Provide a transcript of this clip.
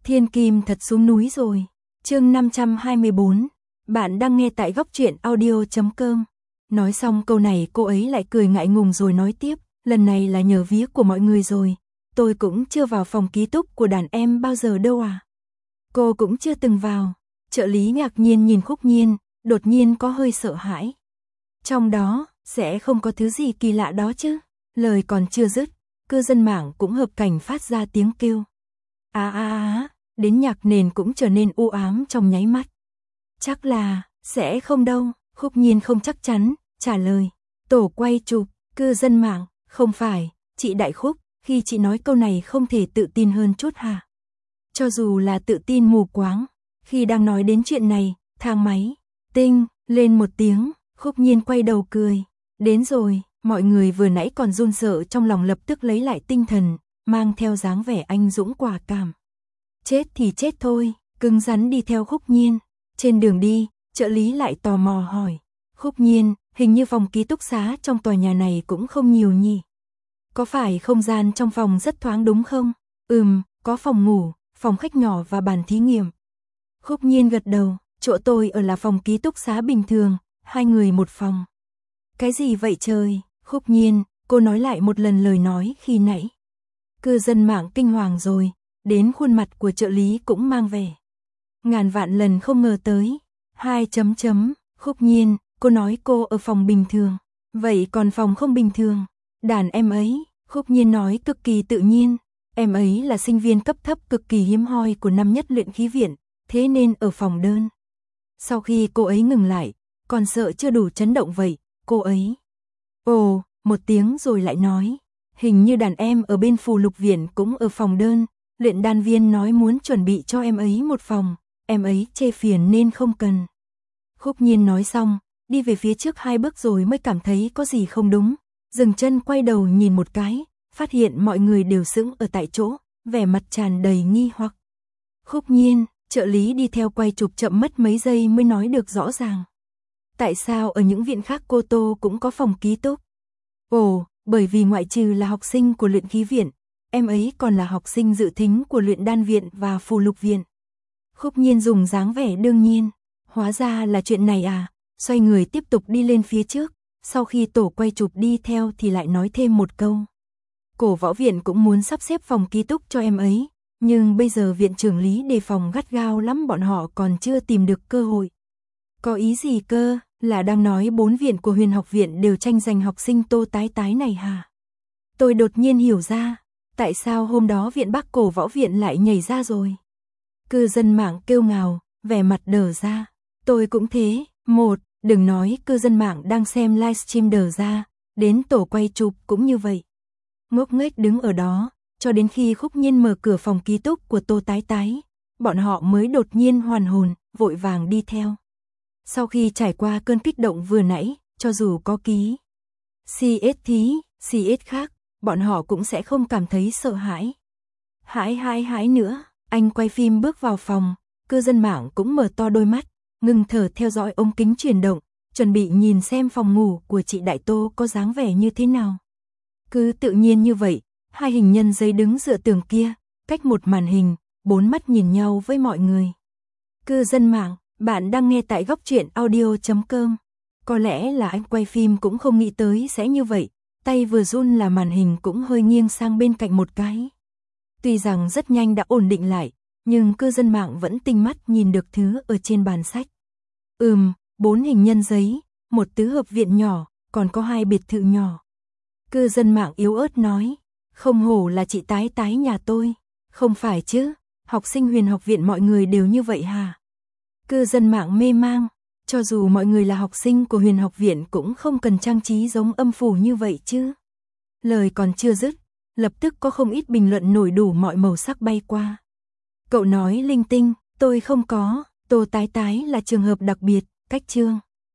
Thiên Kim thật xuống núi rồi. Chương 524. Bạn đang nghe tại góc truyện audio.com. Nói xong câu này cô ấy lại cười ngại ngùng rồi nói tiếp, lần này là nhờ vía của mọi người rồi. Tôi cũng chưa vào phòng ký túc của đàn em bao giờ đâu à. Cô cũng chưa từng vào. Trợ lý ngạc nhiên nhìn Khúc Nhiên, đột nhiên có hơi sợ hãi. Trong đó, sẽ không có thứ gì kỳ lạ đó chứ. Lời còn chưa dứt, cư dân mạng cũng hợp cảnh phát ra tiếng kêu. Đến nhạc nền cũng trở nên u ám trong nháy mắt. Chắc là, sẽ không đâu, Khúc Nhiên không chắc chắn, trả lời. Tổ quay chụp, cư dân mạng, không phải, chị Đại Khúc, khi chị nói câu này không thể tự tin hơn chút hả? Cho dù là tự tin mù quáng, khi đang nói đến chuyện này, thang máy, tinh, lên một tiếng, Khúc Nhiên quay đầu cười. Đến rồi, mọi người vừa nãy còn run sợ trong lòng lập tức lấy lại tinh thần, mang theo dáng vẻ anh dũng quả cảm. Chết thì chết thôi, cứng rắn đi theo Khúc Nhiên. Trên đường đi, trợ lý lại tò mò hỏi. Khúc Nhiên, hình như phòng ký túc xá trong tòa nhà này cũng không nhiều nhỉ? Có phải không gian trong phòng rất thoáng đúng không? Có phòng ngủ, phòng khách nhỏ và bàn thí nghiệm. Khúc Nhiên gật đầu, chỗ tôi ở là phòng ký túc xá bình thường, 2 người một phòng. Cái gì vậy trời? Khúc Nhiên, cô nói lại một lần lời nói khi nãy. Cư dân mạng kinh hoàng rồi, đến khuôn mặt của trợ lý cũng mang vẻ. Ngàn vạn lần không ngờ tới. Khúc Nhiên, cô nói cô ở phòng bình thường. Vậy còn phòng không bình thường? Đàn em ấy, Khúc Nhiên nói cực kỳ tự nhiên. Em ấy là sinh viên cấp thấp cực kỳ hiếm hoi của năm nhất luyện khí viện, thế nên ở phòng đơn. Sau khi cô ấy ngừng lại, còn sợ chưa đủ chấn động vậy, cô ấy. Ồ, một tiếng rồi lại nói. Hình như đàn em ở bên phù lục viện cũng ở phòng đơn, luyện đan viên nói muốn chuẩn bị cho em ấy một phòng, em ấy chê phiền nên không cần. Khúc Nhiên nói xong, đi về phía trước 2 bước rồi mới cảm thấy có gì không đúng, dừng chân quay đầu nhìn một cái, phát hiện mọi người đều sững ở tại chỗ, vẻ mặt tràn đầy nghi hoặc. Khúc Nhiên, trợ lý đi theo quay chụp chậm mất mấy giây mới nói được rõ ràng. Tại sao ở những viện khác cô Tô cũng có phòng ký túc? Ồ, bởi vì ngoại trừ là học sinh của luyện khí viện, em ấy còn là học sinh dự thính của luyện đan viện và phù lục viện. Khúc Nhiên dùng dáng vẻ đương nhiên, hóa ra là chuyện này à, xoay người tiếp tục đi lên phía trước, sau khi tổ quay chụp đi theo thì lại nói thêm một câu. Cổ võ viện cũng muốn sắp xếp phòng ký túc cho em ấy, nhưng bây giờ viện trưởng lý đề phòng gắt gao lắm, bọn họ còn chưa tìm được cơ hội. Có ý gì cơ, là đang nói 4 viện của Huyền học viện đều tranh giành học sinh Tô Tái Tái này hả? Tôi đột nhiên hiểu ra, tại sao hôm đó viện Bắc cổ võ viện lại nhảy ra rồi. Cư dân mạng kêu ngào, vẻ mặt đờ ra. Tôi cũng thế, đừng nói cư dân mạng đang xem livestream đờ ra, đến tổ quay chụp cũng như vậy. Ngốc nghếch đứng ở đó, cho đến khi Khúc Nhiên mở cửa phòng ký túc của Tô Tái Tái, bọn họ mới đột nhiên hoàn hồn, vội vàng đi theo. Sau khi trải qua cơn kích động vừa nãy, cho dù có ký CS khác, bọn họ cũng sẽ không cảm thấy sợ hãi. Hãi nữa, anh quay phim bước vào phòng, cư dân mạng cũng mở to đôi mắt, ngừng thở theo dõi ống kính chuyển động, chuẩn bị nhìn xem phòng ngủ của chị Đại Tô có dáng vẻ như thế nào. Cứ tự nhiên như vậy, 2 hình nhân giấy đứng dựa tường kia, cách một màn hình, 4 mắt nhìn nhau với mọi người. Cư dân mạng, bạn đang nghe tại góc truyện audio.com. Có lẽ là anh quay phim cũng không nghĩ tới sẽ như vậy, tay vừa run là màn hình cũng hơi nghiêng sang bên cạnh một cái. Tuy rằng rất nhanh đã ổn định lại, nhưng cư dân mạng vẫn tinh mắt nhìn được thứ ở trên bàn sách. 4 hình nhân giấy, 1 tứ hợp viện nhỏ, còn có 2 biệt thự nhỏ. Cư dân mạng yếu ớt nói, không hổ là chị Tái Tái nhà tôi, không phải chứ, học sinh Huyền học viện mọi người đều như vậy hả? Cư dân mạng mê mang, cho dù mọi người là học sinh của Huyền học viện cũng không cần trang trí giống âm phủ như vậy chứ. Lời còn chưa dứt, lập tức có không ít bình luận nổi đủ mọi màu sắc bay qua. Cậu nói linh tinh, tôi không có, Tô Tái Tái là trường hợp đặc biệt, cách chương.